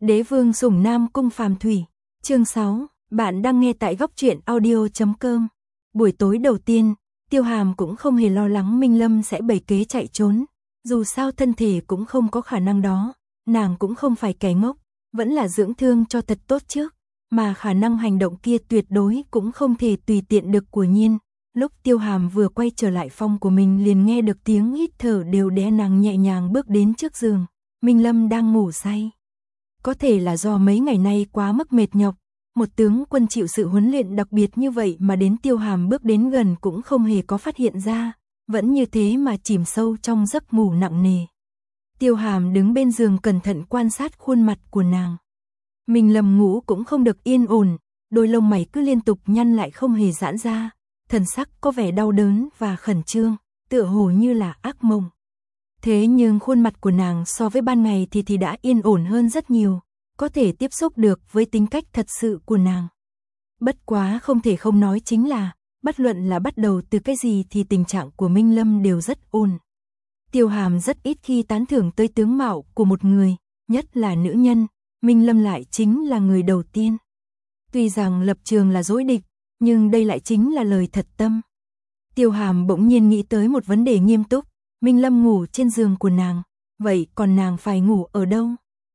Đế vương sủng Nam Cung Phàm Thủy. Chương 6, bạn đang nghe tại góc truyện audio.com. Buổi tối đầu tiên, Tiêu Hàm cũng không hề lo lắng Minh Lâm sẽ bày kế chạy trốn. Dù sao thân thể cũng không có khả năng đó, nàng cũng không phải kẻ ngốc, vẫn là dưỡng thương cho thật tốt trước. Mà khả năng hành động kia tuyệt đối cũng không thể tùy tiện được của Nhiên. Lúc Tiêu Hàm vừa quay trở lại phòng của mình liền nghe được tiếng hít thở đều đẽ, nàng nhẹ nhàng bước đến trước giường. Minh Lâm đang ngủ say. Có thể là do mấy ngày nay quá mức mệt nhọc, một tướng quân chịu sự huấn luyện đặc biệt như vậy mà đến Tiêu Hàm bước đến gần cũng không hề có phát hiện ra, vẫn như thế mà chìm sâu trong giấc ngủ nặng nề. Tiêu Hàm đứng bên giường cẩn thận quan sát khuôn mặt của nàng. Minh Lâm ngủ cũng không được yên ổn, đôi lông mày cứ liên tục nhăn lại không hề giãn ra, thần sắc có vẻ đau đớn và khẩn trương, tựa hồ như là ác mộng. Thế nhưng khuôn mặt của nàng so với ban ngày thì đã yên ổn hơn rất nhiều, có thể tiếp xúc được với tính cách thật sự của nàng. Bất quá không thể không nói chính là, bất luận là bắt đầu từ cái gì thì tình trạng của Minh Lâm đều rất ổn. Tiêu Hàm rất ít khi tán thưởng tới tướng mạo của một người, nhất là nữ nhân, Minh Lâm lại chính là người đầu tiên. Tuy rằng lập trường là đối địch, nhưng đây lại chính là lời thật tâm. Tiêu Hàm bỗng nhiên nghĩ tới một vấn đề nghiêm túc. Minh Lâm ngủ trên giường của nàng, vậy còn nàng phải ngủ ở đâu?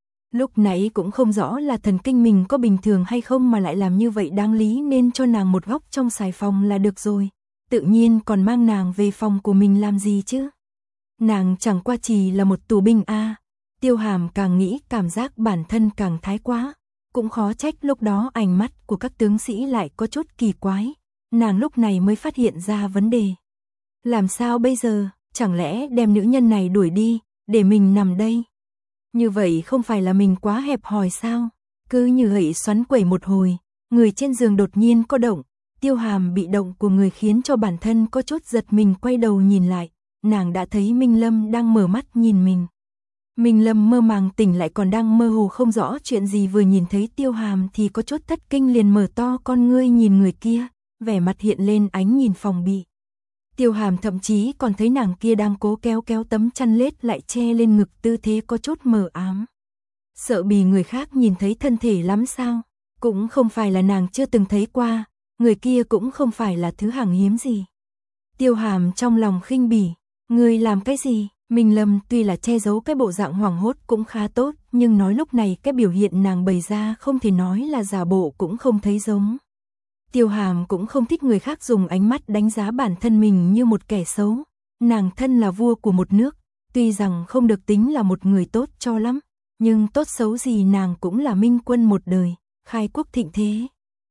Lúc nãy cũng không rõ là thần kinh mình có bình thường hay không mà lại làm như vậy, đáng lý nên cho nàng một góc trong xài phòng là được rồi. Tự nhiên còn mang nàng về phòng của mình làm gì chứ? Nàng chẳng qua chỉ là một tù binh a. Tiêu Hàm càng nghĩ cảm giác bản thân càng thái quá. Cũng khó trách lúc đó ánh mắt của các tướng sĩ lại có chút kỳ quái. Nàng lúc này mới phát hiện ra vấn đề. Làm sao bây giờ? Chẳng lẽ đem nữ nhân này đuổi đi, để mình nằm đây? Như vậy không phải là mình quá hẹp hòi sao? Cứ như vậy xoắn quẩy một hồi, người trên giường đột nhiên có động. Tiêu Hàm bị động của người khiến cho bản thân có chút giật mình, quay đầu nhìn lại, nàng đã thấy Minh Lâm đang mở mắt nhìn mình. Minh Lâm mơ màng tỉnh lại còn đang mơ hồ không rõ chuyện gì, vừa nhìn thấy Tiêu Hàm thì có chút thất kinh, liền mở to con ngươi nhìn người kia, vẻ mặt hiện lên ánh nhìn phòng bị. Tiêu Hàm thậm chí còn thấy nàng kia đang cố kéo tấm chăn lết lại che lên ngực, tư thế có chút mờ ám. Sợ bị người khác nhìn thấy thân thể lắm sao? Cũng không phải là nàng chưa từng thấy qua, người kia cũng không phải là thứ hàng hiếm gì. Tiêu Hàm trong lòng khinh bỉ, người làm cái gì? Minh Lâm tuy là che giấu cái bộ dạng hoảng hốt cũng khá tốt, nhưng nói lúc này cái biểu hiện nàng bày ra không thể nói là giả bộ cũng không thấy giống. Tiêu Hàm cũng không thích người khác dùng ánh mắt đánh giá bản thân mình như một kẻ xấu. Nàng thân là vua của một nước, tuy rằng không được tính là một người tốt cho lắm, nhưng tốt xấu gì nàng cũng là minh quân một đời, khai quốc thịnh thế.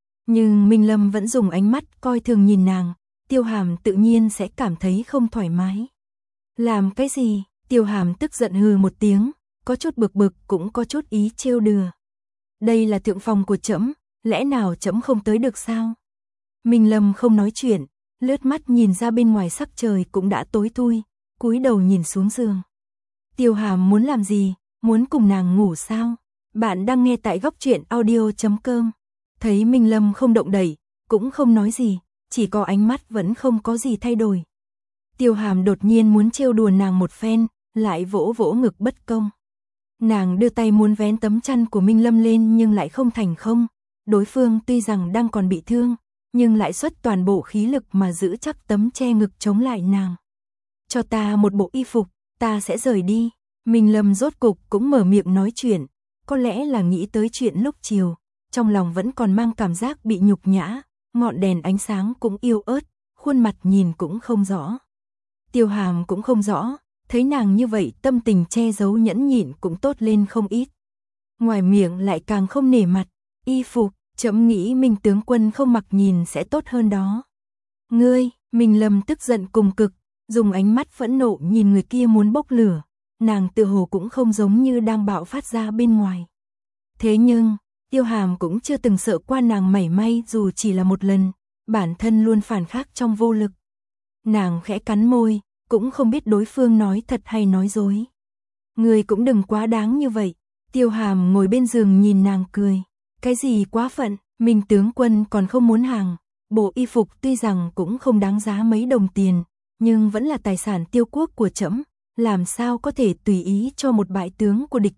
Nhưng Minh Lâm vẫn dùng ánh mắt coi thường nhìn nàng, Tiêu Hàm tự nhiên sẽ cảm thấy không thoải mái. Làm cái gì? Tiêu Hàm tức giận hừ một tiếng, có chút bực cũng có chút ý trêu đùa. Đây là thượng phòng của trẫm, lẽ nào trẫm không tới được sao? Minh Lâm không nói chuyện, lướt mắt nhìn ra bên ngoài, sắc trời cũng đã tối thui, cúi đầu nhìn xuống giường. Tiêu Hàm muốn làm gì? Muốn cùng nàng ngủ sao? Bạn đang nghe tại góc truyện audio.com. Thấy Minh Lâm không động đậy, cũng không nói gì, chỉ có ánh mắt vẫn không có gì thay đổi. Tiêu Hàm đột nhiên muốn trêu đùa nàng một phen, lại vỗ vỗ ngực bất công. Nàng đưa tay muốn vén tấm chăn của Minh Lâm lên nhưng lại không thành không. Đối phương tuy rằng đang còn bị thương, nhưng lại xuất toàn bộ khí lực mà giữ chắc tấm che ngực chống lại nàng. Cho ta một bộ y phục, ta sẽ rời đi. Minh Lâm rốt cục cũng mở miệng nói chuyện, có lẽ là nghĩ tới chuyện lúc chiều, trong lòng vẫn còn mang cảm giác bị nhục nhã, ngọn đèn ánh sáng cũng yếu ớt, khuôn mặt nhìn cũng không rõ. Tiêu Hàm cũng không rõ, thấy nàng như vậy tâm tình che giấu nhẫn nhịn cũng tốt lên không ít. Ngoài miệng lại càng không nể mặt, y phục, trẫm nghĩ Minh tướng quân không mặc nhìn sẽ tốt hơn đó. Ngươi, Minh Lâm tức giận cùng cực, dùng ánh mắt phẫn nộ nhìn người kia muốn bốc lửa, nàng tự hồ cũng không giống như đang bạo phát ra bên ngoài. Thế nhưng, Tiêu Hàm cũng chưa từng sợ qua nàng mảy may, dù chỉ là một lần, bản thân luôn phản kháng trong vô lực. Nàng khẽ cắn môi, cũng không biết đối phương nói thật hay nói dối. Ngươi cũng đừng quá đáng như vậy. Tiêu Hàm ngồi bên giường nhìn nàng cười. Cái gì quá phận, Minh tướng quân còn không muốn hàng. Bộ y phục tuy rằng cũng không đáng giá mấy đồng tiền, nhưng vẫn là tài sản tiêu quốc của trẫm, làm sao có thể tùy ý cho một bại tướng của địch quốc,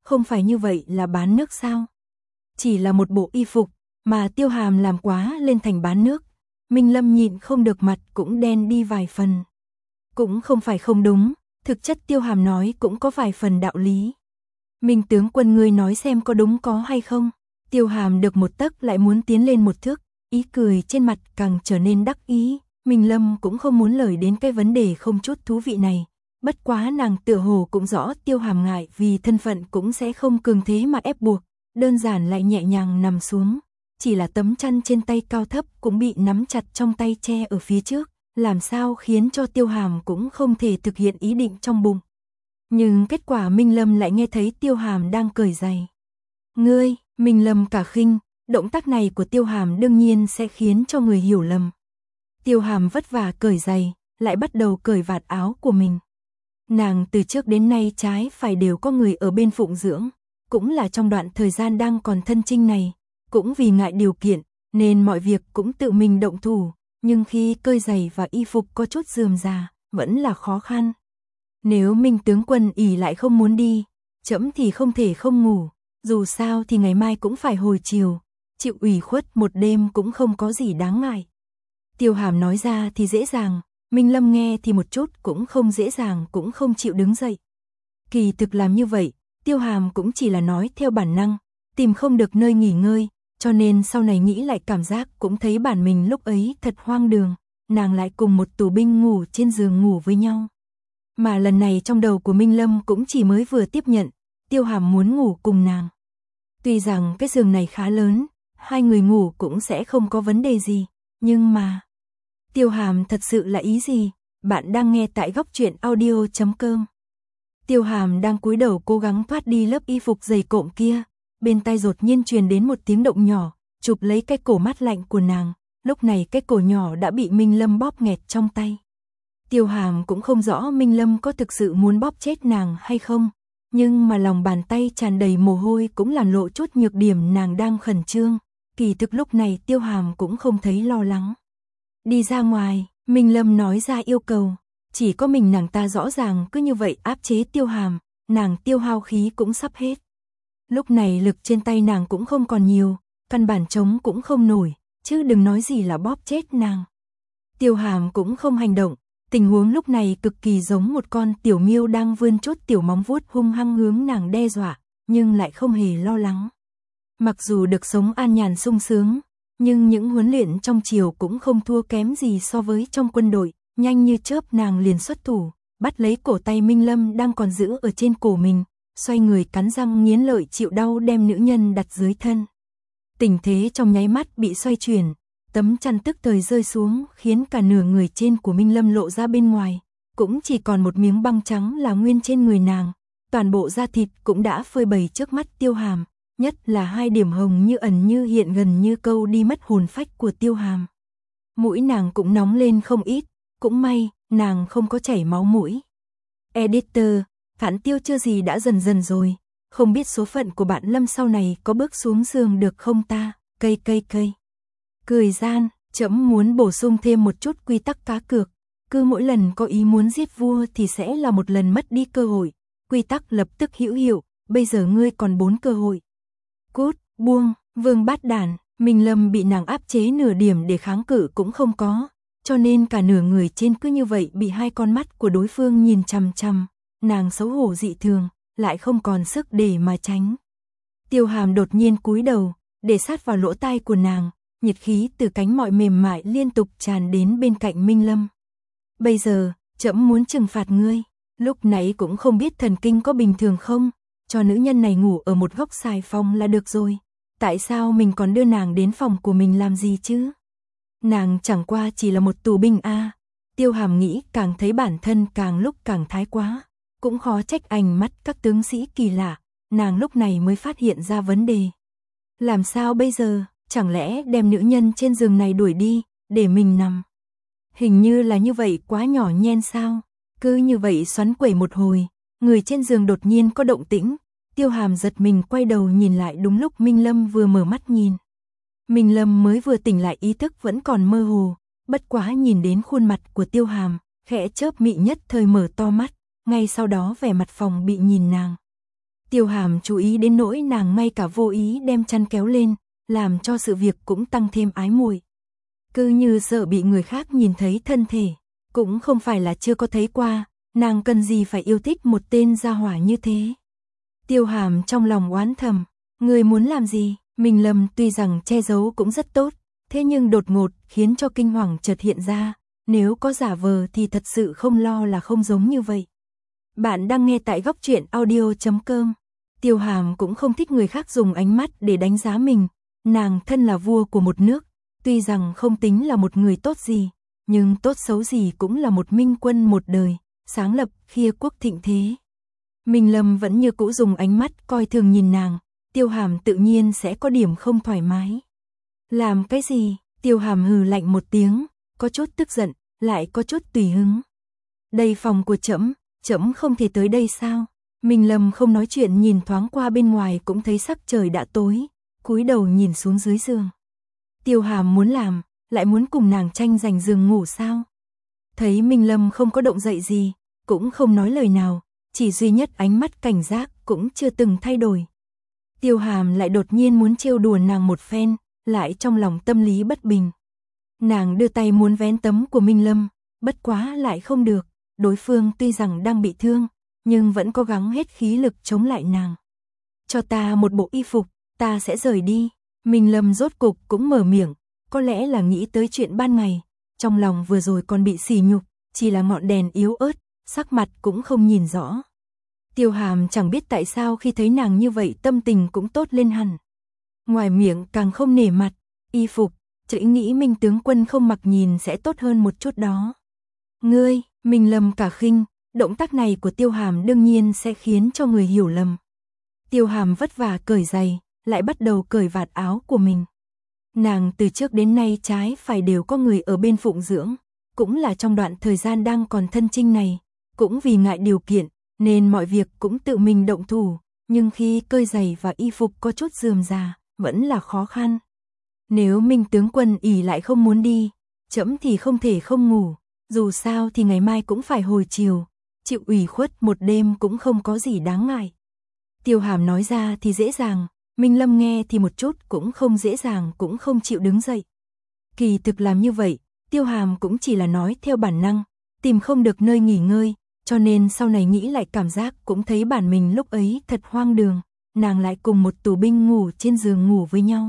không phải như vậy là bán nước sao? Chỉ là một bộ y phục, mà Tiêu Hàm làm quá lên thành bán nước. Minh Lâm nhịn không được mặt cũng đen đi vài phần. Cũng không phải không đúng, thực chất Tiêu Hàm nói cũng có vài phần đạo lý. Minh tướng quân ngươi nói xem có đúng có hay không? Tiêu Hàm được một tấc lại muốn tiến lên một thước, ý cười trên mặt càng trở nên đắc ý. Minh Lâm cũng không muốn lời đến cái vấn đề không chút thú vị này. Bất quá nàng tựa hồ cũng rõ Tiêu Hàm ngại vì thân phận cũng sẽ không cường thế mà ép buộc, đơn giản lại nhẹ nhàng nằm xuống. Chỉ là tấm chăn trên tay cao thấp cũng bị nắm chặt trong tay che ở phía trước, làm sao khiến cho Tiêu Hàm cũng không thể thực hiện ý định trong bụng. Nhưng kết quả Minh Lâm lại nghe thấy Tiêu Hàm đang cởi giày. Ngươi, Minh Lâm cả khinh, động tác này của Tiêu Hàm đương nhiên sẽ khiến cho người hiểu lầm. Tiêu Hàm vất vả cởi giày, lại bắt đầu cởi vạt áo của mình. Nàng từ trước đến nay trái phải đều có người ở bên phụng dưỡng, cũng là trong đoạn thời gian đang còn thân trinh này, cũng vì ngại điều kiện, nên mọi việc cũng tự mình động thủ, nhưng khi cởi giày và y phục có chút rườm rà, vẫn là khó khăn. Nếu Minh tướng quân ỷ lại không muốn đi, trẫm thì không thể không ngủ, dù sao thì ngày mai cũng phải hồi chiều, chịu ủy khuất một đêm cũng không có gì đáng ngại. Tiêu Hàm nói ra thì dễ dàng, Minh Lâm nghe thì một chút cũng không dễ dàng, cũng không chịu đứng dậy. Kỳ thực làm như vậy, Tiêu Hàm cũng chỉ là nói theo bản năng, tìm không được nơi nghỉ ngơi, cho nên sau này nghĩ lại cảm giác cũng thấy bản mình lúc ấy thật hoang đường, nàng lại cùng một tù binh ngủ trên giường ngủ với nhau. Mà lần này trong đầu của Minh Lâm cũng chỉ mới vừa tiếp nhận, Tiêu Hàm muốn ngủ cùng nàng. Tuy rằng cái giường này khá lớn, hai người ngủ cũng sẽ không có vấn đề gì, nhưng mà... Tiêu Hàm thật sự là ý gì? Bạn đang nghe tại góc truyện audio.com. Tiêu Hàm đang cúi đầu cố gắng thoát đi lớp y phục dày cộm kia, bên tai đột nhiên truyền đến một tiếng động nhỏ, chụp lấy cái cổ mát lạnh của nàng, lúc này cái cổ nhỏ đã bị Minh Lâm bóp nghẹt trong tay. Tiêu Hàm cũng không rõ Minh Lâm có thực sự muốn bóp chết nàng hay không, nhưng mà lòng bàn tay tràn đầy mồ hôi cũng là lộ chút nhược điểm nàng đang khẩn trương, kỳ thực lúc này Tiêu Hàm cũng không thấy lo lắng. Đi ra ngoài, Minh Lâm nói ra yêu cầu, chỉ có mình nàng ta rõ ràng cứ như vậy áp chế Tiêu Hàm, nàng tiêu hao khí cũng sắp hết. Lúc này lực trên tay nàng cũng không còn nhiều, căn bản chống cũng không nổi, chứ đừng nói gì là bóp chết nàng. Tiêu Hàm cũng không hành động, tình huống lúc này cực kỳ giống một con tiểu miêu đang vươn chút tiểu móng vuốt hung hăng hướng nàng đe dọa, nhưng lại không hề lo lắng. Mặc dù được sống an nhàn sung sướng, nhưng những huấn luyện trong triều cũng không thua kém gì so với trong quân đội, nhanh như chớp nàng liền xuất thủ, bắt lấy cổ tay Minh Lâm đang còn giữ ở trên cổ mình, xoay người cắn răng nghiến lợi chịu đau đem nữ nhân đặt dưới thân. Tình thế trong nháy mắt bị xoay chuyển, tấm chăn tức thời rơi xuống khiến cả nửa người trên của Minh Lâm lộ ra bên ngoài, cũng chỉ còn một miếng băng trắng là nguyên trên người nàng, toàn bộ da thịt cũng đã phơi bày trước mắt Tiêu Hàm. Nhất là hai điểm hồng như ẩn như hiện gần như câu đi mất hồn phách của Tiêu Hàm. Mũi nàng cũng nóng lên không ít, cũng may, nàng không có chảy máu mũi. Editor, Phản Tiêu chưa gì đã dần dần rồi, không biết số phận của bạn Lâm sau này có bước xuống giường được không ta, cây. Cười gian, trẫm muốn bổ sung thêm một chút quy tắc cá cược, cứ mỗi lần có ý muốn giết vua thì sẽ là một lần mất đi cơ hội, quy tắc lập tức hữu hiệu, bây giờ ngươi còn 4 cơ hội. Cút, buông, Vương Bát Đản, Minh Lâm bị nàng áp chế nửa điểm để kháng cự cũng không có, cho nên cả nửa người trên cứ như vậy bị hai con mắt của đối phương nhìn chằm chằm, nàng xấu hổ dị thường, lại không còn sức để mà tránh. Tiêu Hàm đột nhiên cúi đầu, để sát vào lỗ tai của nàng, nhiệt khí từ cánh mỏi mềm mại liên tục tràn đến bên cạnh Minh Lâm. Bây giờ, trẫm muốn trừng phạt ngươi, lúc nãy cũng không biết thần kinh có bình thường không, cho nữ nhân này ngủ ở một góc xài phòng là được rồi. Tại sao mình còn đưa nàng đến phòng của mình làm gì chứ? Nàng chẳng qua chỉ là một tù binh a. Tiêu Hàm nghĩ càng thấy bản thân càng lúc càng thái quá. Cũng khó trách ánh mắt các tướng sĩ kỳ lạ. Nàng lúc này mới phát hiện ra vấn đề. Làm sao bây giờ? Chẳng lẽ đem nữ nhân trên giường này đuổi đi, để mình nằm? Hình như là như vậy quá nhỏ nhen sao? Cứ như vậy xoắn quẩy một hồi. Người trên giường đột nhiên có động tĩnh, Tiêu Hàm giật mình quay đầu nhìn lại đúng lúc Minh Lâm vừa mở mắt nhìn. Minh Lâm mới vừa tỉnh lại ý thức vẫn còn mơ hồ, bất quá nhìn đến khuôn mặt của Tiêu Hàm, khẽ chớp mị nhất thời mở to mắt, ngay sau đó vẻ mặt phòng bị nhìn nàng. Tiêu Hàm chú ý đến nỗi nàng ngay cả vô ý đem chăn kéo lên, làm cho sự việc cũng tăng thêm ái muội. Cứ như sợ bị người khác nhìn thấy thân thể, cũng không phải là chưa có thấy qua, nàng cần gì phải yêu thích một tên gia hỏa như thế. Tiêu Hàm trong lòng oán thầm, người muốn làm gì? Minh Lâm tuy rằng che giấu cũng rất tốt, thế nhưng đột ngột khiến cho kinh hoàng chợt hiện ra, nếu có giả vờ thì thật sự không lo là không giống như vậy. Bạn đang nghe tại góc truyện audio.com. Tiêu Hàm cũng không thích người khác dùng ánh mắt để đánh giá mình, nàng thân là vua của một nước, tuy rằng không tính là một người tốt gì, nhưng tốt xấu gì cũng là một minh quân một đời, sáng lập Khia quốc thịnh thế. Minh Lâm vẫn như cũ dùng ánh mắt coi thường nhìn nàng, Tiêu Hàm tự nhiên sẽ có điểm không thoải mái. Làm cái gì? Tiêu Hàm hừ lạnh một tiếng, có chút tức giận, lại có chút tùy hứng. Đây phòng của trẫm, trẫm không thể tới đây sao? Minh Lâm không nói chuyện, nhìn thoáng qua bên ngoài cũng thấy sắc trời đã tối, cúi đầu nhìn xuống dưới giường. Tiêu Hàm muốn làm, lại muốn cùng nàng tranh giành giường ngủ sao? Thấy Minh Lâm không có động dậy gì, cũng không nói lời nào, chỉ duy nhất ánh mắt cảnh giác cũng chưa từng thay đổi. Tiêu Hàm lại đột nhiên muốn trêu đùa nàng một phen, lại trong lòng tâm lý bất bình. Nàng đưa tay muốn vén tấm của Minh Lâm, bất quá lại không được, đối phương tuy rằng đang bị thương, nhưng vẫn cố gắng hết khí lực chống lại nàng. Cho ta một bộ y phục, ta sẽ rời đi. Minh Lâm rốt cục cũng mở miệng, có lẽ là nghĩ tới chuyện ban ngày, trong lòng vừa rồi còn bị sỉ nhục, chỉ là ngọn đèn yếu ớt, sắc mặt cũng không nhìn rõ. Tiêu Hàm chẳng biết tại sao khi thấy nàng như vậy tâm tình cũng tốt lên hẳn. Ngoài miệng càng không nể mặt, y phục, chỉ nghĩ Minh tướng quân không mặc nhìn sẽ tốt hơn một chút đó. Ngươi, Minh Lâm cả khinh, động tác này của Tiêu Hàm đương nhiên sẽ khiến cho người hiểu lầm. Tiêu Hàm vất vả cởi giày, lại bắt đầu cởi vạt áo của mình. Nàng từ trước đến nay trái phải đều có người ở bên phụng dưỡng, cũng là trong đoạn thời gian đang còn thân trinh này, cũng vì ngại điều kiện, nên mọi việc cũng tự mình động thủ, nhưng khi cởi giày và y phục có chút rườm rà, vẫn là khó khăn. Nếu Minh tướng quân ỷ lại không muốn đi, trẫm thì không thể không ngủ, dù sao thì ngày mai cũng phải hồi chiều, chịu ủy khuất một đêm cũng không có gì đáng ngại. Tiêu Hàm nói ra thì dễ dàng, Minh Lâm nghe thì một chút cũng không dễ dàng, cũng không chịu đứng dậy. Kỳ thực làm như vậy, Tiêu Hàm cũng chỉ là nói theo bản năng, tìm không được nơi nghỉ ngơi, cho nên sau này nghĩ lại cảm giác cũng thấy bản mình lúc ấy thật hoang đường, nàng lại cùng một tù binh ngủ trên giường ngủ với nhau.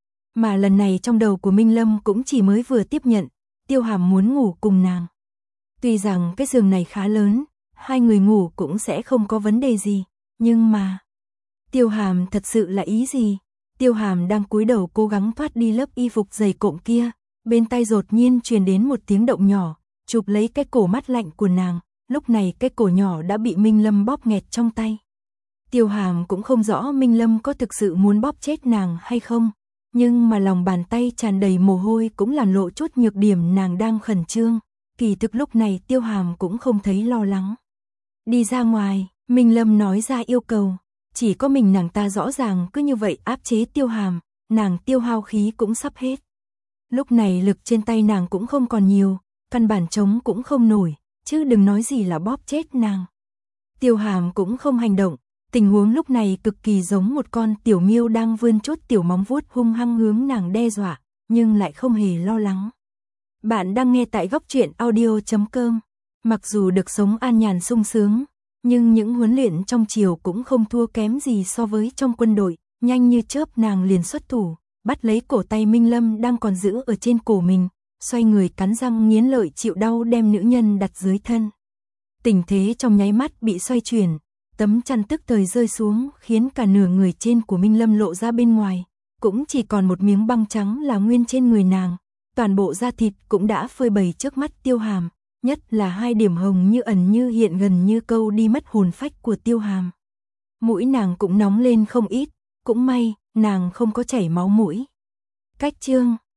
Mà lần này trong đầu của Minh Lâm cũng chỉ mới vừa tiếp nhận, Tiêu Hàm muốn ngủ cùng nàng. Tuy rằng cái giường này khá lớn, hai người ngủ cũng sẽ không có vấn đề gì, nhưng mà Tiêu Hàm thật sự là ý gì? Tiêu Hàm đang cúi đầu cố gắng thoát đi lớp y phục dày cộm kia, bên tai đột nhiên truyền đến một tiếng động nhỏ, chụp lấy cái cổ mát lạnh của nàng, lúc này cái cổ nhỏ đã bị Minh Lâm bóp nghẹt trong tay. Tiêu Hàm cũng không rõ Minh Lâm có thực sự muốn bóp chết nàng hay không, nhưng mà lòng bàn tay tràn đầy mồ hôi cũng là lộ chút nhược điểm nàng đang khẩn trương, kỳ thực lúc này Tiêu Hàm cũng không thấy lo lắng. Đi ra ngoài, Minh Lâm nói ra yêu cầu, chỉ có mình nàng ta rõ ràng cứ như vậy áp chế Tiêu Hàm, nàng tiêu hao khí cũng sắp hết. Lúc này lực trên tay nàng cũng không còn nhiều, căn bản chống cũng không nổi, chứ đừng nói gì là bóp chết nàng. Tiêu Hàm cũng không hành động, tình huống lúc này cực kỳ giống một con tiểu miêu đang vươn chút tiểu móng vuốt hung hăng hướng nàng đe dọa, nhưng lại không hề lo lắng. Bạn đang nghe tại góc truyện audio.com. Mặc dù được sống an nhàn sung sướng, nhưng những huấn luyện trong triều cũng không thua kém gì so với trong quân đội, nhanh như chớp nàng liền xuất thủ, bắt lấy cổ tay Minh Lâm đang còn giữ ở trên cổ mình, xoay người cắn răng nghiến lợi chịu đau đem nữ nhân đặt dưới thân. Tình thế trong nháy mắt bị xoay chuyển, tấm chăn tức thời rơi xuống khiến cả nửa người trên của Minh Lâm lộ ra bên ngoài, cũng chỉ còn một miếng băng trắng là nguyên trên người nàng, toàn bộ da thịt cũng đã phơi bày trước mắt Tiêu Hàm, nhất là hai điểm hồng như ẩn như hiện gần như câu đi mất hồn phách của Tiêu Hàm. Mũi nàng cũng nóng lên không ít, cũng may nàng không có chảy máu mũi. Cách chương